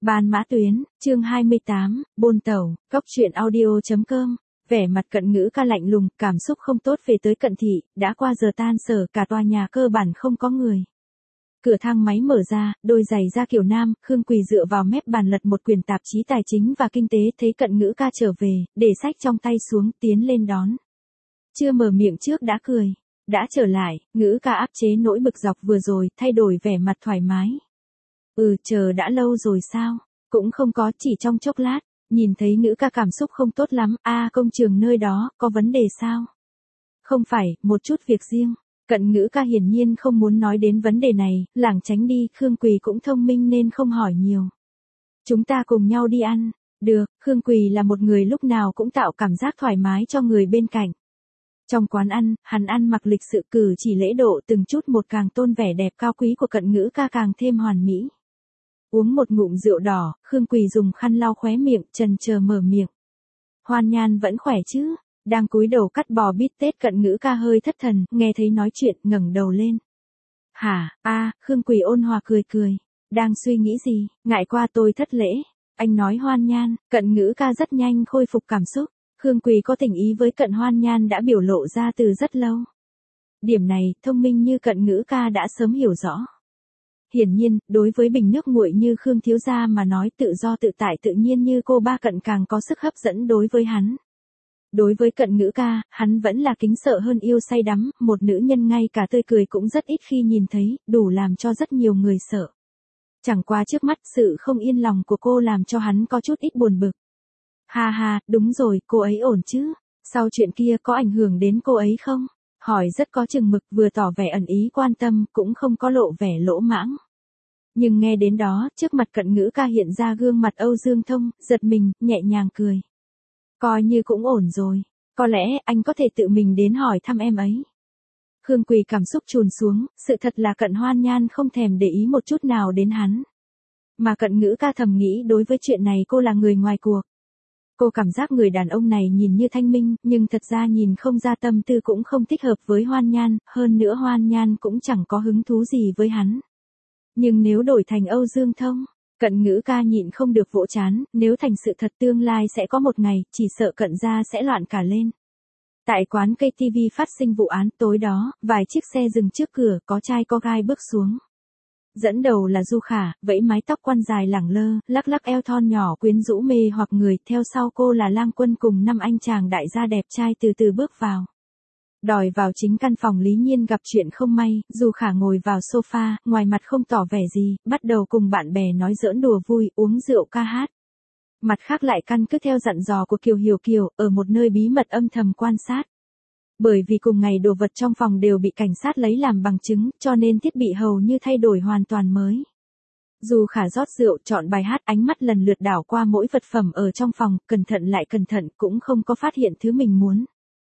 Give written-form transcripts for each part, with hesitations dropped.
Ban Mã Tuyến, chương 28, Bôn Tẩu, Cóc truyện audio.com. Vẻ mặt Cận Ngữ Ca lạnh lùng, cảm xúc không tốt về tới Cận thị, đã qua giờ tan sở, cả tòa nhà cơ bản không có người. Cửa thang máy mở ra, đôi giày da kiểu nam, Khương Quỳ dựa vào mép bàn lật một quyển tạp chí tài chính và kinh tế, thấy Cận Ngữ Ca trở về, để sách trong tay xuống, tiến lên đón. Chưa mở miệng trước đã cười. Đã trở lại, Ngữ Ca áp chế nỗi bực dọc vừa rồi, thay đổi vẻ mặt thoải mái. Chờ đã lâu rồi sao? Cũng không có, chỉ trong chốc lát. Nhìn thấy Ngữ Ca cảm xúc không tốt lắm, công trường nơi đó, có vấn đề sao? Không phải, một chút việc riêng. Cận Ngữ Ca hiển nhiên không muốn nói đến vấn đề này, lảng tránh đi, Khương Quỳ cũng thông minh nên không hỏi nhiều. Chúng ta cùng nhau đi ăn. Được, Khương Quỳ là một người lúc nào cũng tạo cảm giác thoải mái cho người bên cạnh. Trong quán ăn, hắn ăn mặc lịch sự cử chỉ lễ độ từng chút một càng tôn vẻ đẹp cao quý của Cận Ngữ Ca càng thêm hoàn mỹ. Uống một ngụm rượu đỏ, Khương Quỳ dùng khăn lau khóe miệng, chần chờ mở miệng. Hoan Nhan vẫn khỏe chứ? Đang cúi đầu cắt bò bít tết, Cận Ngữ Ca hơi thất thần, nghe thấy nói chuyện, ngẩng đầu lên. Hả, Khương Quỳ ôn hòa cười cười. Đang suy nghĩ gì, ngại qua tôi thất lễ. Anh nói Hoan Nhan, Cận Ngữ Ca rất nhanh khôi phục cảm xúc. Khương Quỳ có tình ý với Cận Hoan Nhan đã biểu lộ ra từ rất lâu. Điểm này, thông minh như Cận Ngữ Ca đã sớm hiểu rõ. Hiển nhiên, đối với bình nước nguội như Khương thiếu gia mà nói, tự do tự tại tự nhiên như cô ba Cận càng có sức hấp dẫn đối với hắn. Đối với Cận Ngữ Ca, hắn vẫn là kính sợ hơn yêu say đắm, một nữ nhân ngay cả tươi cười cũng rất ít khi nhìn thấy, đủ làm cho rất nhiều người sợ. Chẳng qua trước mắt, sự không yên lòng của cô làm cho hắn có chút ít buồn bực. Ha, đúng rồi, cô ấy ổn chứ? Sau chuyện kia có ảnh hưởng đến cô ấy không? Hỏi rất có chừng mực, vừa tỏ vẻ ẩn ý quan tâm, cũng không có lộ vẻ lỗ mãng. Nhưng nghe đến đó, trước mặt Cận Ngữ Ca hiện ra gương mặt Âu Dương Thông, giật mình, nhẹ nhàng cười. Coi như cũng ổn rồi, có lẽ anh có thể tự mình đến hỏi thăm em ấy. Khương Quỳ cảm xúc trùn xuống, sự thật là Cận Hoan Nhan không thèm để ý một chút nào đến hắn. Mà Cận Ngữ Ca thầm nghĩ đối với chuyện này cô là người ngoài cuộc. Cô cảm giác người đàn ông này nhìn như thanh minh, nhưng thật ra nhìn không ra tâm tư cũng không thích hợp với Hoan Nhan, hơn nữa Hoan Nhan cũng chẳng có hứng thú gì với hắn. Nhưng nếu đổi thành Âu Dương Thông, Cận Ngữ Ca nhịn không được vỗ trán, nếu thành sự thật tương lai sẽ có một ngày, chỉ sợ Cận gia sẽ loạn cả lên. Tại quán cây TV phát sinh vụ án tối đó, vài chiếc xe dừng trước cửa, có trai có gai bước xuống. Dẫn đầu là Du Khả, vẫy mái tóc quăn dài lẳng lơ, lắc lắc eo thon nhỏ quyến rũ mê hoặc người, theo sau cô là Lang Quân cùng 5 anh chàng đại gia đẹp trai từ từ bước vào. Đòi vào chính căn phòng Lý Nhiên gặp chuyện không may, Du Khả ngồi vào sofa, ngoài mặt không tỏ vẻ gì, bắt đầu cùng bạn bè nói giỡn đùa vui, uống rượu ca hát. Mặt khác lại căn cứ theo dặn dò của Kiều Hiểu Kiều, ở một nơi bí mật âm thầm quan sát. Bởi vì cùng ngày đồ vật trong phòng đều bị cảnh sát lấy làm bằng chứng, cho nên thiết bị hầu như thay đổi hoàn toàn mới. Du Khả rót rượu, chọn bài hát, ánh mắt lần lượt đảo qua mỗi vật phẩm ở trong phòng, cẩn thận lại cẩn thận, cũng không có phát hiện thứ mình muốn.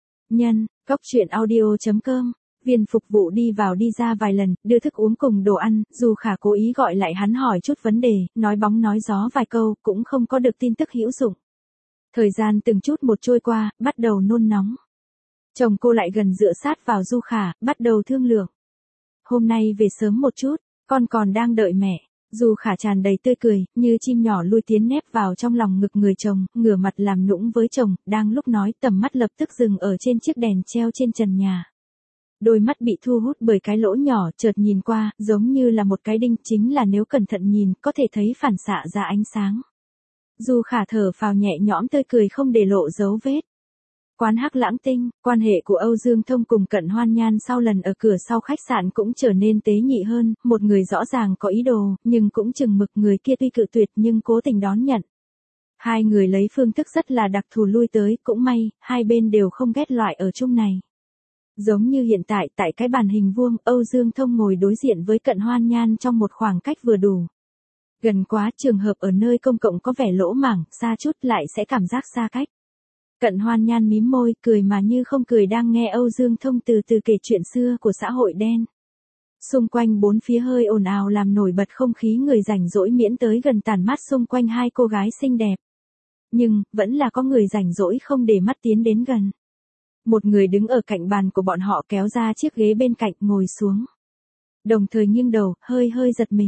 Cóc truyện audio.com. Viên phục vụ đi vào đi ra vài lần, đưa thức uống cùng đồ ăn, Du Khả cố ý gọi lại hắn hỏi chút vấn đề, nói bóng nói gió vài câu, cũng không có được tin tức hữu dụng. Thời gian từng chút một trôi qua, bắt đầu nôn nóng. Chồng cô lại gần dựa sát vào Du Khả, bắt đầu thương lượng. Hôm nay về sớm một chút, con còn đang đợi mẹ. Du Khả tràn đầy tươi cười, như chim nhỏ lui tiến nép vào trong lòng ngực người chồng, ngửa mặt làm nũng với chồng, đang lúc nói tầm mắt lập tức dừng ở trên chiếc đèn treo trên trần nhà. Đôi mắt bị thu hút bởi cái lỗ nhỏ, chợt nhìn qua, giống như là một cái đinh, chính là nếu cẩn thận nhìn, có thể thấy phản xạ ra ánh sáng. Du Khả thở phào nhẹ nhõm, tươi cười không để lộ dấu vết. Quán Hắc Lãng Tinh, quan hệ của Âu Dương Thông cùng Cận Hoan Nhan sau lần ở cửa sau khách sạn cũng trở nên tế nhị hơn, một người rõ ràng có ý đồ, nhưng cũng chừng mực, người kia tuy cự tuyệt nhưng cố tình đón nhận. Hai người lấy phương thức rất là đặc thù lui tới, cũng may, hai bên đều không ghét loại ở chung này. Giống như hiện tại, tại cái bàn hình vuông, Âu Dương Thông ngồi đối diện với Cận Hoan Nhan trong một khoảng cách vừa đủ. Gần quá, trường hợp ở nơi công cộng có vẻ lỗ mảng, xa chút lại sẽ cảm giác xa cách. Cận Hoan Nhan mím môi, cười mà như không cười, đang nghe Âu Dương Thông từ từ kể chuyện xưa của xã hội đen. Xung quanh bốn phía hơi ồn ào làm nổi bật không khí người rảnh rỗi, miễn tới gần tản mát xung quanh hai cô gái xinh đẹp. Nhưng, vẫn là có người rảnh rỗi không để mắt tiến đến gần. Một người đứng ở cạnh bàn của bọn họ kéo ra chiếc ghế bên cạnh ngồi xuống. Đồng thời nghiêng đầu, hơi giật mình.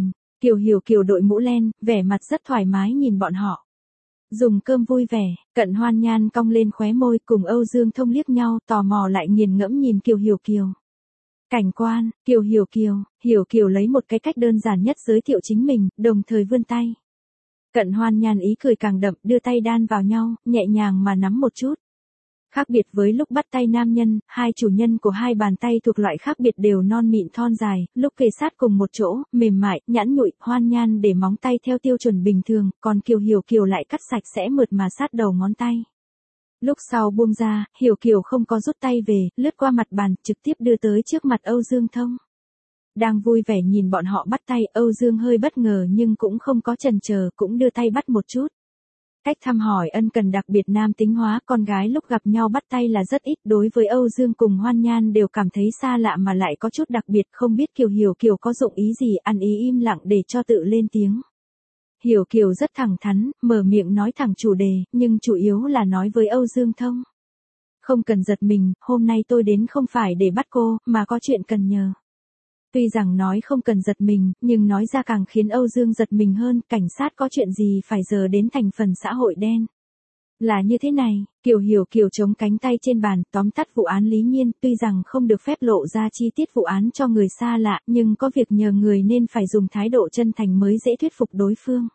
Kiều Hiểu Kiều đội mũ len, vẻ mặt rất thoải mái nhìn bọn họ. Dùng cơm vui vẻ, Cận Hoan Nhan cong lên khóe môi cùng Âu Dương Thông liếc nhau, tò mò lại nghiền ngẫm nhìn Kiều Hiểu Kiều. Cảnh quan, Kiều Hiểu Kiều lấy một cái cách đơn giản nhất giới thiệu chính mình, đồng thời vươn tay. Cận Hoan Nhan ý cười càng đậm, đưa tay đan vào nhau, nhẹ nhàng mà nắm một chút. Khác biệt với lúc bắt tay nam nhân, hai chủ nhân của hai bàn tay thuộc loại khác biệt đều non mịn thon dài, lúc kề sát cùng một chỗ, mềm mại, nhẵn nhụi, Hoan Nhan để móng tay theo tiêu chuẩn bình thường, còn Kiều Hiểu Kiều lại cắt sạch sẽ mượt mà sát đầu ngón tay. Lúc sau buông ra, Hiểu Kiều không có rút tay về, lướt qua mặt bàn, trực tiếp đưa tới trước mặt Âu Dương Thông. Đang vui vẻ nhìn bọn họ bắt tay, Âu Dương hơi bất ngờ nhưng cũng không có chần chờ, cũng đưa tay bắt một chút. Cách thăm hỏi ân cần đặc biệt nam tính hóa, con gái lúc gặp nhau bắt tay là rất ít, đối với Âu Dương cùng Hoan Nhan đều cảm thấy xa lạ mà lại có chút đặc biệt, không biết Kiều Hiểu Kiều có dụng ý gì, ăn ý im lặng để cho tự lên tiếng. Hiểu Kiều rất thẳng thắn, mở miệng nói thẳng chủ đề, nhưng chủ yếu là nói với Âu Dương Thông. Không cần giật mình, hôm nay tôi đến không phải để bắt cô, mà có chuyện cần nhờ. Tuy rằng nói không cần giật mình, nhưng nói ra càng khiến Âu Dương giật mình hơn, cảnh sát có chuyện gì phải giờ đến thành phần xã hội đen. Là như thế này, Kiều Hiểu Kiều chống cánh tay trên bàn, tóm tắt vụ án Lý Nhiên, tuy rằng không được phép lộ ra chi tiết vụ án cho người xa lạ, nhưng có việc nhờ người nên phải dùng thái độ chân thành mới dễ thuyết phục đối phương.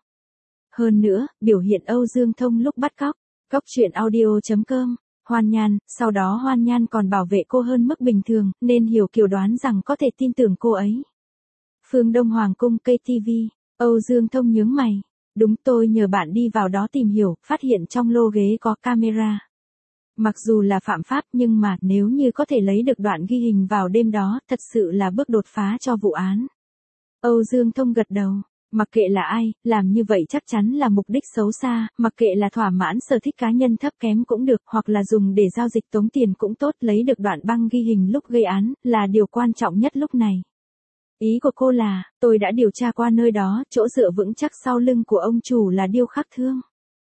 Hơn nữa, biểu hiện Âu Dương Thông lúc bắt cóc. Cóc truyện audio.com Hoan Nhan, sau đó Hoan Nhan còn bảo vệ cô hơn mức bình thường, nên Hiểu Kiều đoán rằng có thể tin tưởng cô ấy. Phương Đông Hoàng cung KTV, Âu Dương Thông nhướng mày. Đúng, tôi nhờ bạn đi vào đó tìm hiểu, phát hiện trong lô ghế có camera. Mặc dù là phạm pháp nhưng mà nếu như có thể lấy được đoạn ghi hình vào đêm đó, thật sự là bước đột phá cho vụ án. Âu Dương Thông gật đầu. Mặc kệ là ai, làm như vậy chắc chắn là mục đích xấu xa, mặc kệ là thỏa mãn sở thích cá nhân thấp kém cũng được, hoặc là dùng để giao dịch tống tiền cũng tốt, lấy được đoạn băng ghi hình lúc gây án, là điều quan trọng nhất lúc này. Ý của cô là, tôi đã điều tra qua nơi đó, chỗ dựa vững chắc sau lưng của ông chủ là điêu khắc thương.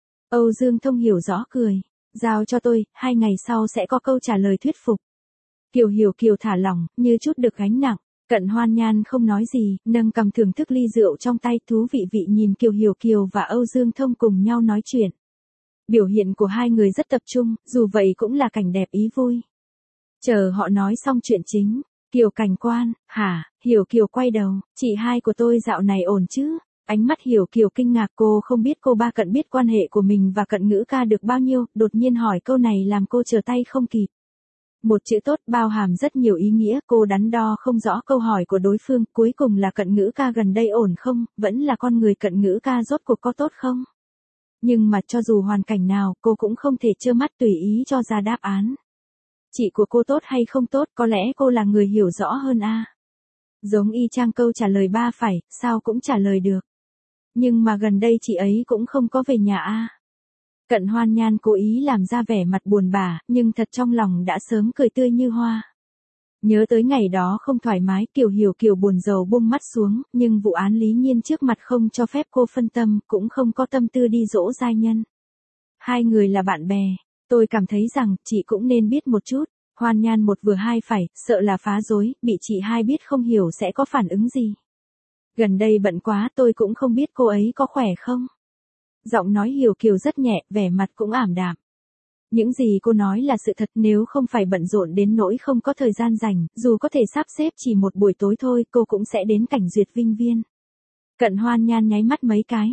Âu Dương Thông hiểu rõ cười. Giao cho tôi, 2 ngày sau sẽ có câu trả lời thuyết phục. Kiều Hiểu Kiều thả lỏng, như chút được gánh nặng. Cận Hoan Nhan không nói gì, nâng cầm thưởng thức ly rượu trong tay, thú vị nhìn Kiều Hiểu Kiều và Âu Dương Thông cùng nhau nói chuyện. Biểu hiện của hai người rất tập trung, dù vậy cũng là cảnh đẹp ý vui. Chờ họ nói xong chuyện chính, Kiều cảnh quan, hả, Hiểu Kiều quay đầu, chị hai của tôi dạo này ổn chứ? Ánh mắt Hiểu Kiều kinh ngạc, cô không biết cô ba Cận biết quan hệ của mình và Cận Ngữ ca được bao nhiêu, đột nhiên hỏi câu này làm cô trở tay không kịp. Một chữ tốt bao hàm rất nhiều ý nghĩa, cô đắn đo không rõ câu hỏi của đối phương, cuối cùng là Cận Ngữ ca gần đây ổn không, vẫn là con người Cận Ngữ ca rốt cuộc có tốt không? Nhưng mà cho dù hoàn cảnh nào, cô cũng không thể trơ mắt tùy ý cho ra đáp án. Chị của cô tốt hay không tốt, có lẽ cô là người hiểu rõ hơn a. Giống y chang câu trả lời ba phải, sao cũng trả lời được. Nhưng mà gần đây chị ấy cũng không có về nhà a. Cận Hoan Nhan cố ý làm ra vẻ mặt buồn bã, nhưng thật trong lòng đã sớm cười tươi như hoa. Nhớ tới ngày đó không thoải mái, Kiều Hiểu Kiều buồn rầu buông mắt xuống, nhưng vụ án Lý Nhiên trước mặt không cho phép cô phân tâm, cũng không có tâm tư đi dỗ giai nhân. Hai người là bạn bè, tôi cảm thấy rằng chị cũng nên biết một chút. Hoan Nhan một vừa hai phải, sợ là phá rối, bị chị hai biết không hiểu sẽ có phản ứng gì. Gần đây bận quá, tôi cũng không biết cô ấy có khỏe không. Giọng nói Hiểu Kiều rất nhẹ, vẻ mặt cũng ảm đạm. Những gì cô nói là sự thật, nếu không phải bận rộn đến nỗi không có thời gian rảnh, dù có thể sắp xếp chỉ một buổi tối thôi, cô cũng sẽ đến cảnh duyệt Vinh Viên. Cận Hoan Nhan nháy mắt mấy cái.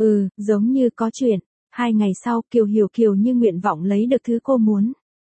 Giống như có chuyện. 2 ngày sau, Kiều Hiểu Kiều như nguyện vọng lấy được thứ cô muốn.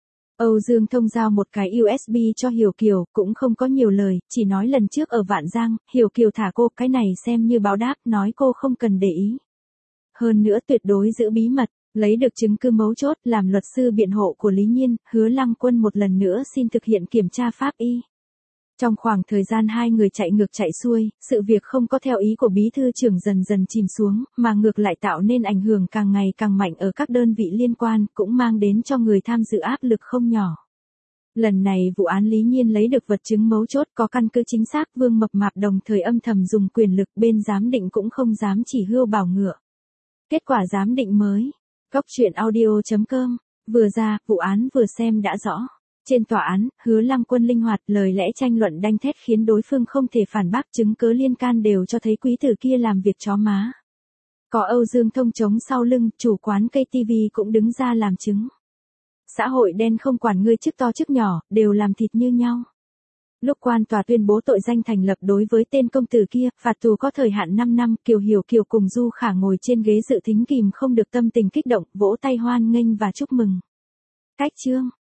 Âu Dương Thông giao một cái USB cho Hiểu Kiều, cũng không có nhiều lời, chỉ nói lần trước ở Vạn Giang, Hiểu Kiều thả cô, cái này xem như báo đáp, nói cô không cần để ý. Hơn nữa tuyệt đối giữ bí mật, lấy được chứng cứ mấu chốt, làm luật sư biện hộ của Lý Nhiên, Hứa Lăng Quân một lần nữa xin thực hiện kiểm tra pháp y. Trong khoảng thời gian hai người chạy ngược chạy xuôi, sự việc không có theo ý của bí thư trưởng dần dần chìm xuống, mà ngược lại tạo nên ảnh hưởng càng ngày càng mạnh ở các đơn vị liên quan, cũng mang đến cho người tham dự áp lực không nhỏ. Lần này vụ án Lý Nhiên lấy được vật chứng mấu chốt có căn cứ chính xác, Vương Mập Mạp đồng thời âm thầm dùng quyền lực, bên giám định cũng không dám chỉ hươu bảo ngựa. Kết quả giám định mới. Cóc truyện audio.com. Vừa ra, vụ án vừa xem đã rõ. Trên tòa án, Hứa Lăng Quân linh hoạt, lời lẽ tranh luận đanh thép khiến đối phương không thể phản bác, chứng cứ liên can đều cho thấy quý tử kia làm việc chó má. Có Âu Dương Thông chống sau lưng, chủ quán cây TV cũng đứng ra làm chứng. Xã hội đen không quản ngươi chức to chức nhỏ, đều làm thịt như nhau. Lúc quan tòa tuyên bố tội danh thành lập đối với tên công tử kia, phạt tù có thời hạn 5 năm, Kiều Hiểu Kiều cùng Du Khả ngồi trên ghế dự thính kìm không được tâm tình kích động, vỗ tay hoan nghênh và chúc mừng. Cách chương